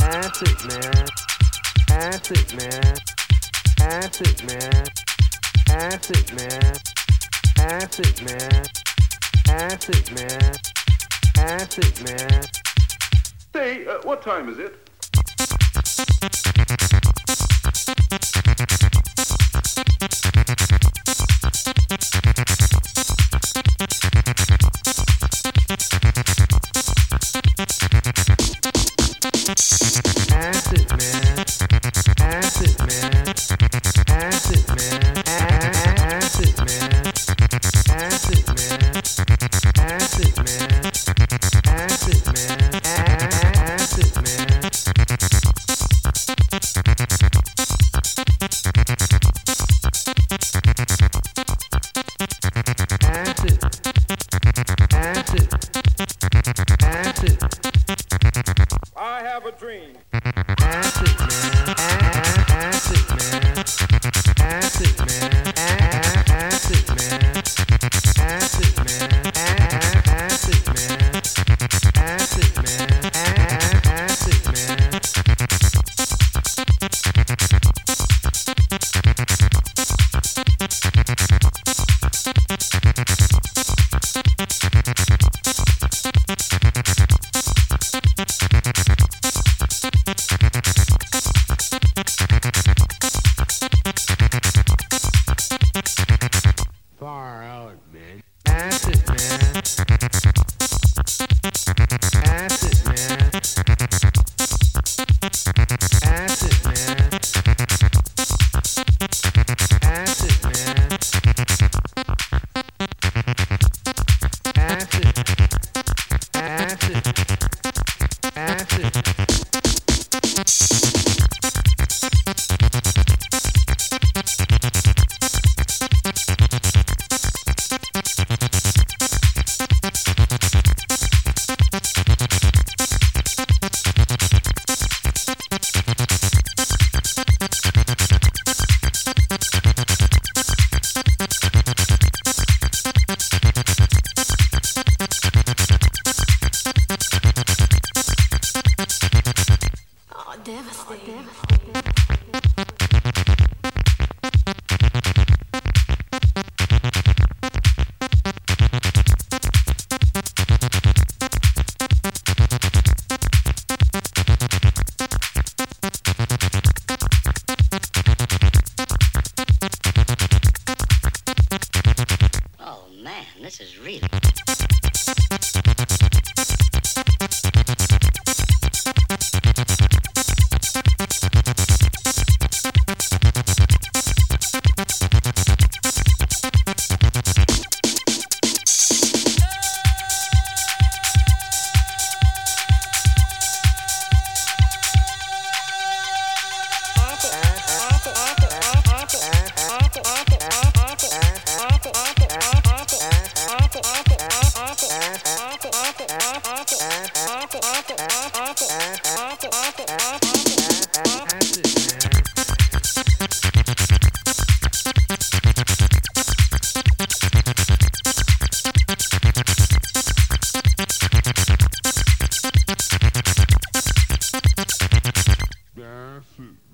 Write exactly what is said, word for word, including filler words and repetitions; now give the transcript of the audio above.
Acid man, acid man, acid man, acid man, acid man, acid man, acid man. Say, uh, what time is it? Acid man, acid man, acid man, acid man, acid man, acid man, acid man, acid man. Acid, acid, acid. I have a dream. Acid man, acid man, acid man, acid man, acid man, acid man, acid man, acid man. Far out, man. Acid man. Acid man. Acid man. Acid man. Acid. Acid. Acid. Oh, devastating. Oh man, this is really. Acid.